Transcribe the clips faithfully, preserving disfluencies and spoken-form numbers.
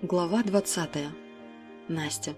Глава двадцатая. Настя.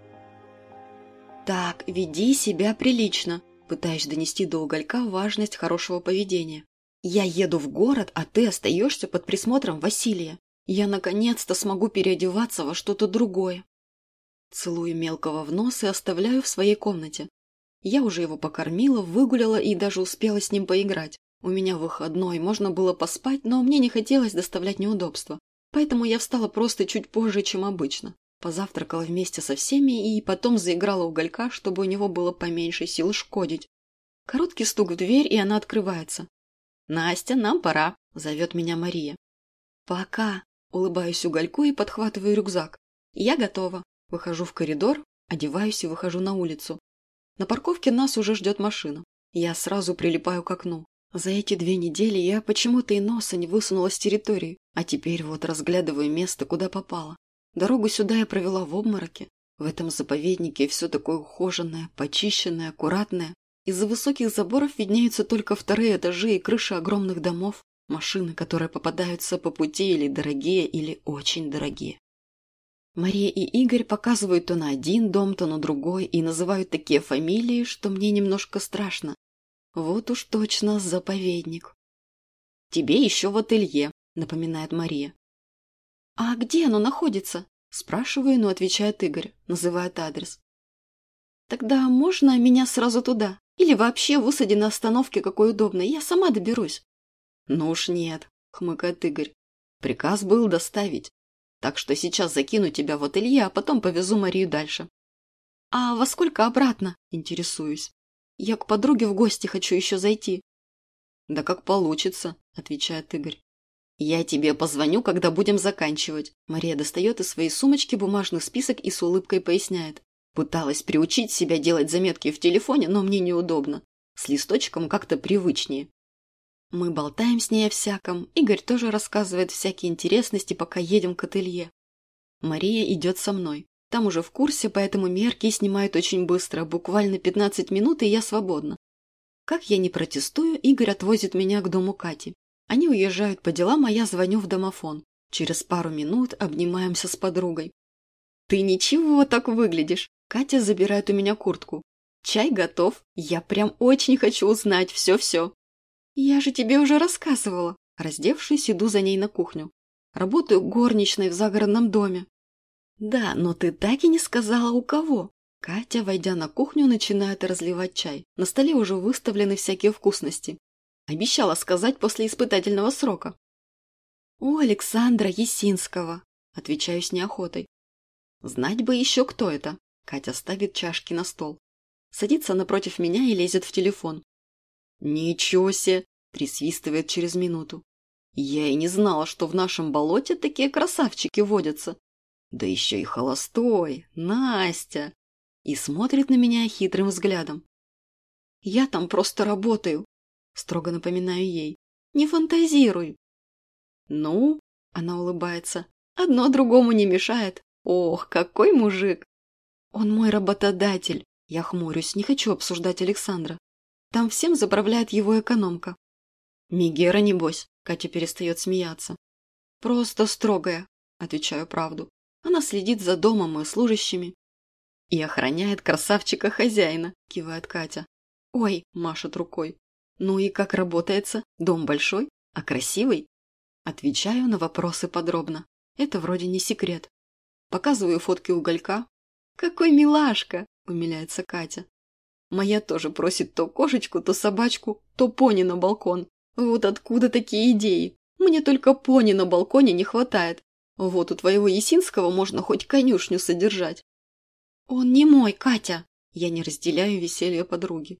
«Так, веди себя прилично», пытаюсь донести до Уголька важность хорошего поведения. «Я еду в город, а ты остаешься под присмотром Василия. Я наконец-то смогу переодеваться во что-то другое». Целую мелкого в нос и оставляю в своей комнате. Я уже его покормила, выгуляла и даже успела с ним поиграть. У меня выходной, можно было поспать, но мне не хотелось доставлять неудобства. Поэтому я встала просто чуть позже, чем обычно. Позавтракала вместе со всеми и потом заиграла Уголька, чтобы у него было поменьше сил шкодить. Короткий стук в дверь, и она открывается. «Настя, нам пора», – зовет меня Мария. «Пока», – улыбаюсь Угольку и подхватываю рюкзак. «Я готова». Выхожу в коридор, одеваюсь и выхожу на улицу. На парковке нас уже ждет машина. Я сразу прилипаю к окну. За эти две недели я почему-то и носа не высунула с территории, а теперь вот разглядываю место, куда попала. Дорогу сюда я провела в обмороке. В этом заповеднике все такое ухоженное, почищенное, аккуратное. Из-за высоких заборов виднеются только вторые этажи и крыши огромных домов, машины, которые попадаются по пути или дорогие, или очень дорогие. Мария и Игорь показывают то на один дом, то на другой и называют такие фамилии, что мне немножко страшно. Вот уж точно заповедник. «Тебе еще в ателье», — напоминает Мария. «А где оно находится?» — спрашиваю, но отвечает Игорь, называет адрес. «Тогда можно меня сразу туда? Или вообще высади на остановке, какой удобно, я сама доберусь». «Ну уж нет», — хмыкает Игорь. «Приказ был доставить. Так что сейчас закину тебя в ателье, а потом повезу Марию дальше». «А во сколько обратно?» – интересуюсь. «Я к подруге в гости хочу еще зайти». «Да как получится», – отвечает Игорь. «Я тебе позвоню, когда будем заканчивать». Мария достает из своей сумочки бумажный список и с улыбкой поясняет. Пыталась приучить себя делать заметки в телефоне, но мне неудобно. С листочком как-то привычнее. Мы болтаем с ней о всяком. Игорь тоже рассказывает всякие интересности, пока едем к ателье. Мария идет со мной. Там уже в курсе, поэтому мерки снимают очень быстро, буквально пятнадцать минут, и я свободна. Как я не протестую, Игорь отвозит меня к дому Кати. Они уезжают по делам, а я звоню в домофон. Через пару минут обнимаемся с подругой. «Ты ничего так выглядишь!» Катя забирает у меня куртку. «Чай готов. Я прям очень хочу узнать все-все». «Я же тебе уже рассказывала». Раздевшись, иду за ней на кухню. Работаю горничной в загородном доме. «Да, но ты так и не сказала, у кого». Катя, войдя на кухню, начинает разливать чай. На столе уже выставлены всякие вкусности. Обещала сказать после испытательного срока. «У Александра Есинского», – отвечаю с неохотой. «Знать бы еще, кто это». Катя ставит чашки на стол. Садится напротив меня и лезет в телефон. «Ничего себе!» – присвистывает через минуту. «Я и не знала, что в нашем болоте такие красавчики водятся. Да еще и холостой, Настя!» И смотрит на меня хитрым взглядом. «Я там просто работаю», – строго напоминаю ей. «Не фантазируй». «Ну?» – она улыбается. «Одно другому не мешает. Ох, какой мужик!» «Он мой работодатель». Я хмурюсь, не хочу обсуждать Александра. Там всем заправляет его экономка. «Мегера, небось», – Катя перестает смеяться. «Просто строгая», – отвечаю правду. Она следит за домом и служащими. «И охраняет красавчика-хозяина», – кивает Катя. «Ой», – машет рукой. «Ну и как работается? Дом большой? А красивый?» Отвечаю на вопросы подробно. Это вроде не секрет. Показываю фотки Уголька. «Какой милашка!» – умиляется Катя. Моя тоже просит то кошечку, то собачку, то пони на балкон. Вот откуда такие идеи? Мне только пони на балконе не хватает. Вот у твоего Есинского можно хоть конюшню содержать. Он не мой, Катя. Я не разделяю веселье подруги.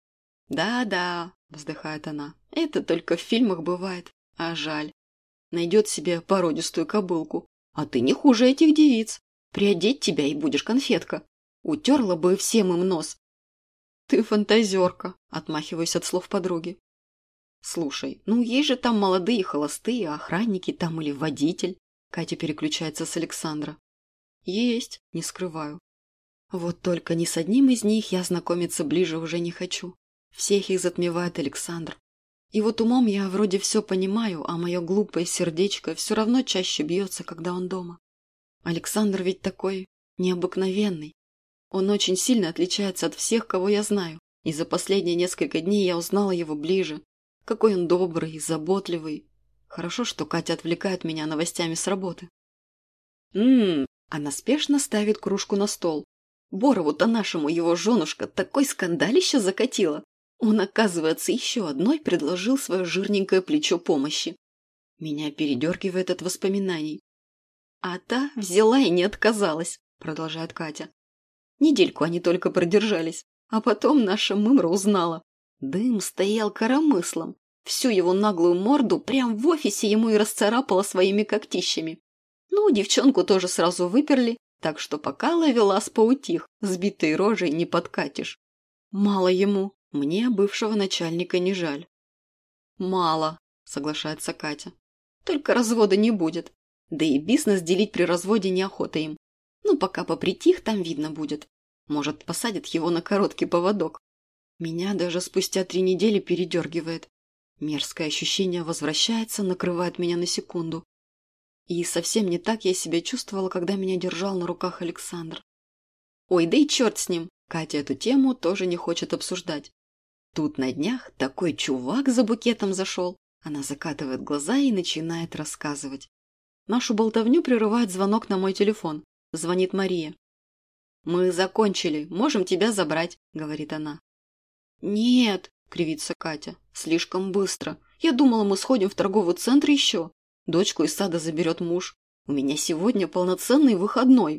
Да-да, вздыхает она. Это только в фильмах бывает. А жаль. Найдет себе породистую кобылку. А ты не хуже этих девиц. Приодеть тебя и будешь конфетка. Утерла бы всем им нос. «Ты фантазерка», – отмахиваюсь от слов подруги. «Слушай, ну есть же там молодые холостые, охранники там или водитель». Катя переключается с Александра. «Есть, не скрываю. Вот только ни с одним из них я знакомиться ближе уже не хочу. Всех их затмевает Александр. И вот умом я вроде все понимаю, а мое глупое сердечко все равно чаще бьется, когда он дома. Александр ведь такой необыкновенный. Он очень сильно отличается от всех, кого я знаю. И за последние несколько дней я узнала его ближе. Какой он добрый, заботливый. Хорошо, что Катя отвлекает меня новостями с работы. Ммм, она спешно ставит кружку на стол. Борову-то нашему его женушка такой скандалище закатила. Он, оказывается, еще одной предложил свое жирненькое плечо помощи. Меня передергивает от воспоминаний. А та взяла и не отказалась, продолжает Катя. Недельку они только продержались, а потом наша мымра узнала. Дым стоял коромыслом. Всю его наглую морду прям в офисе ему и расцарапала своими когтищами. Ну, девчонку тоже сразу выперли, так что пока ловелас поутих, сбитой рожей не подкатишь. Мало ему, мне бывшего начальника не жаль. Мало, соглашается Катя. Только развода не будет. Да и бизнес делить при разводе неохота им. Ну, пока попритих, там видно будет. Может, посадят его на короткий поводок. Меня даже спустя три недели передергивает. Мерзкое ощущение возвращается, накрывает меня на секунду. И совсем не так я себя чувствовала, когда меня держал на руках Александр. Ой, да и черт с ним. Катя эту тему тоже не хочет обсуждать. Тут на днях такой чувак за букетом зашел. Она закатывает глаза и начинает рассказывать. Нашу болтовню прерывает звонок на мой телефон. Звонит Мария. «Мы закончили, можем тебя забрать», — говорит она. «Нет», — кривится Катя, — «слишком быстро. Я думала, мы сходим в торговый центр еще. Дочку из сада заберет муж. У меня сегодня полноценный выходной».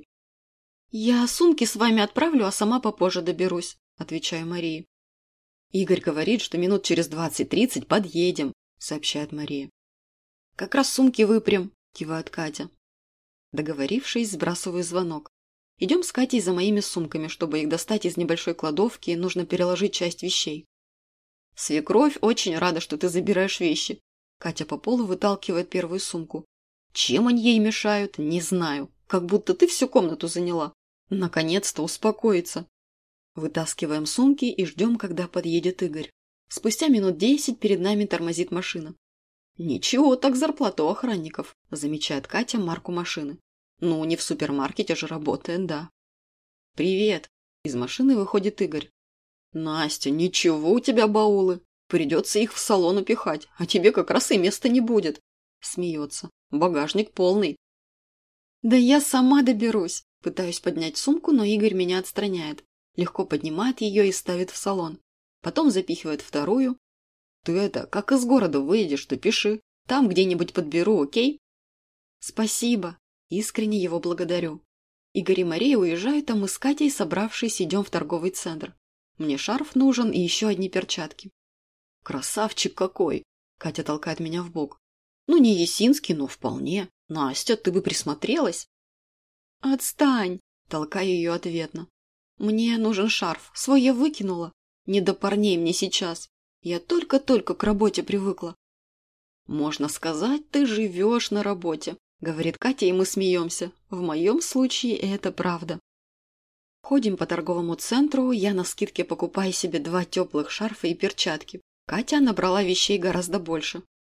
«Я сумки с вами отправлю, а сама попозже доберусь», — отвечаю Марии. «Игорь говорит, что минут через двадцать-тридцать подъедем», — сообщает Мария. «Как раз сумки выпрям», — кивает Катя. Договорившись, сбрасываю звонок. Идем с Катей за моими сумками, чтобы их достать из небольшой кладовки, и нужно переложить часть вещей. «Свекровь очень рада, что ты забираешь вещи». Катя по полу выталкивает первую сумку. «Чем они ей мешают, не знаю. Как будто ты всю комнату заняла. Наконец-то успокоится». Вытаскиваем сумки и ждем, когда подъедет Игорь. Спустя минут десять перед нами тормозит машина. «Ничего, так зарплата у охранников», – замечает Катя марку машины. «Ну, не в супермаркете же работает, да». «Привет!» – из машины выходит Игорь. «Настя, ничего у тебя баулы. Придется их в салон упихать, а тебе как раз и места не будет». Смеется. «Багажник полный». «Да я сама доберусь». Пытаюсь поднять сумку, но Игорь меня отстраняет. Легко поднимает ее и ставит в салон. Потом запихивает вторую. «Ты это, как из города выйдешь, то пиши. Там где-нибудь подберу, окей?» «Спасибо». Искренне его благодарю. Игорь и Мария уезжают, а мы с Катей, собравшись, идем в торговый центр. Мне шарф нужен и еще одни перчатки. «Красавчик какой!» Катя толкает меня в бок. «Ну, не Есинский, но вполне. Настя, ты бы присмотрелась?» «Отстань!» Толкаю ее ответно. «Мне нужен шарф. Свой я выкинула. Не до парней мне сейчас. Я только-только к работе привыкла». «Можно сказать, ты живешь на работе», — говорит Катя, и мы смеемся. В моем случае это правда. Ходим по торговому центру, я на скидке покупаю себе два теплых шарфа и перчатки. Катя набрала вещей гораздо больше.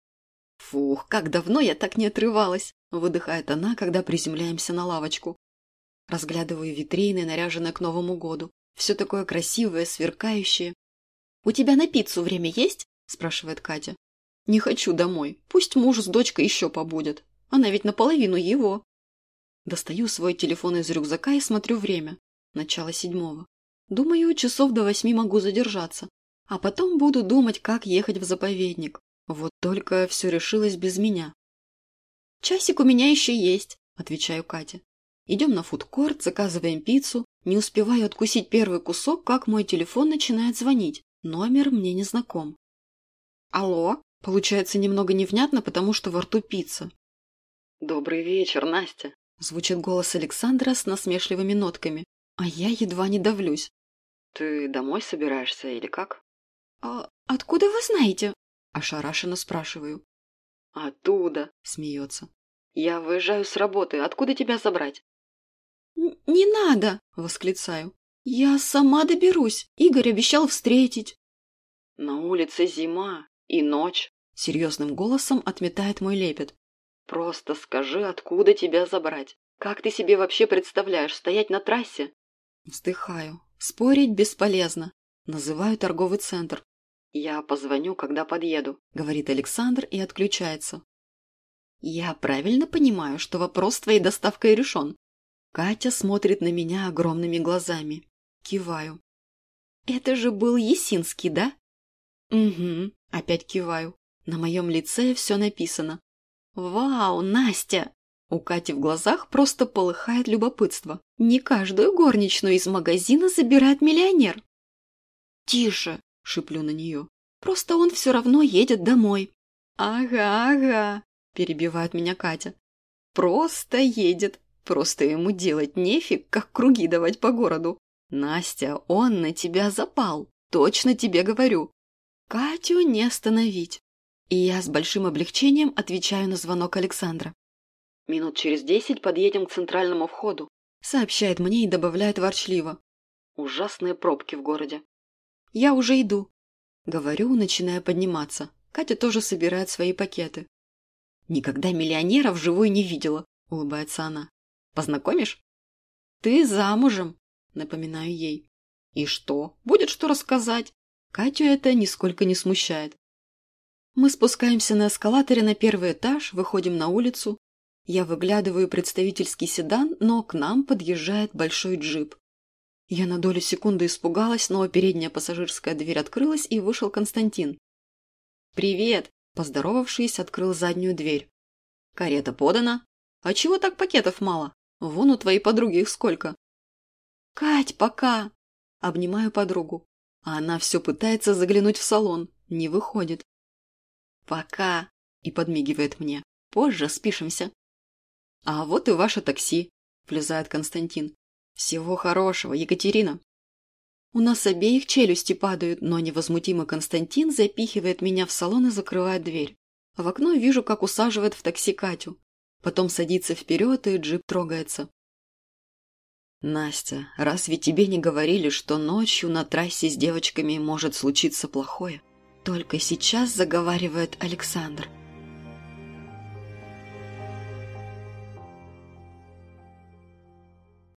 «Фух, как давно я так не отрывалась», — выдыхает она, когда приземляемся на лавочку. Разглядываю витрины, наряженные к Новому году. Все такое красивое, сверкающее. «У тебя на пиццу время есть?» – спрашивает Катя. «Не хочу домой. Пусть муж с дочкой еще побудет. Она ведь наполовину его». Достаю свой телефон из рюкзака и смотрю время. Начало седьмого. Думаю, часов до восьми могу задержаться. А потом буду думать, как ехать в заповедник. Вот только все решилось без меня. «Часик у меня еще есть», – отвечаю Кате. Идем на фудкорт, заказываем пиццу. Не успеваю откусить первый кусок, как мой телефон начинает звонить. Номер мне не знаком. «Алло?» Получается немного невнятно, потому что во рту пицца. «Добрый вечер, Настя!» Звучит голос Александра с насмешливыми нотками, а я едва не давлюсь. «Ты домой собираешься или как?» «А откуда вы знаете?» Ошарашенно спрашиваю. «Оттуда!» – смеется. «Я выезжаю с работы. Откуда тебя забрать?» «Не надо!» – восклицаю. «Я сама доберусь. Игорь обещал встретить». «На улице зима и ночь», – серьезным голосом отметает мой лепет. «Просто скажи, откуда тебя забрать. Как ты себе вообще представляешь стоять на трассе? Вздыхаю. Спорить бесполезно. Называю торговый центр. Я позвоню, когда подъеду, говорит Александр и отключается. Я правильно понимаю, что вопрос с твоей доставкой решен? Катя смотрит на меня огромными глазами. Киваю. Это же был Есинский, да? Угу, опять киваю. На моем лице все написано. Вау, Настя! У Кати в глазах просто полыхает любопытство. Не каждую горничную из магазина забирает миллионер. Тише, шиплю на нее. Просто он все равно едет домой. Ага, ага, перебивает меня Катя. Просто едет. Просто ему делать нефиг, как круги давать по городу. Настя, он на тебя запал. Точно тебе говорю. Катю не остановить. И я с большим облегчением отвечаю на звонок Александра. «Минут через десять подъедем к центральному входу», сообщает мне и добавляет ворчливо. «Ужасные пробки в городе». «Я уже иду», говорю, начиная подниматься. Катя тоже собирает свои пакеты. «Никогда миллионера вживую не видела», улыбается она. «Познакомишь?» «Ты замужем», напоминаю ей. «И что? Будет что рассказать?» Катю это нисколько не смущает. Мы спускаемся на эскалаторе на первый этаж, выходим на улицу. Я выглядываю представительский седан, но к нам подъезжает большой джип. Я на долю секунды испугалась, но передняя пассажирская дверь открылась, и вышел Константин. «Привет!» – поздоровавшись, открыл заднюю дверь. «Карета подана? А чего так пакетов мало? Вон у твоей подруги их сколько!» «Кать, пока!» – обнимаю подругу. А она все пытается заглянуть в салон, не выходит. «Пока!» – и подмигивает мне. «Позже спишемся». «А вот и ваше такси», – влезает Константин. «Всего хорошего, Екатерина». У нас обеих челюсти падают, но невозмутимый Константин запихивает меня в салон и закрывает дверь. В окно вижу, как усаживает в такси Катю. Потом садится вперед, и джип трогается. «Настя, разве тебе не говорили, что ночью на трассе с девочками может случиться плохое?» Только сейчас заговаривает Александр.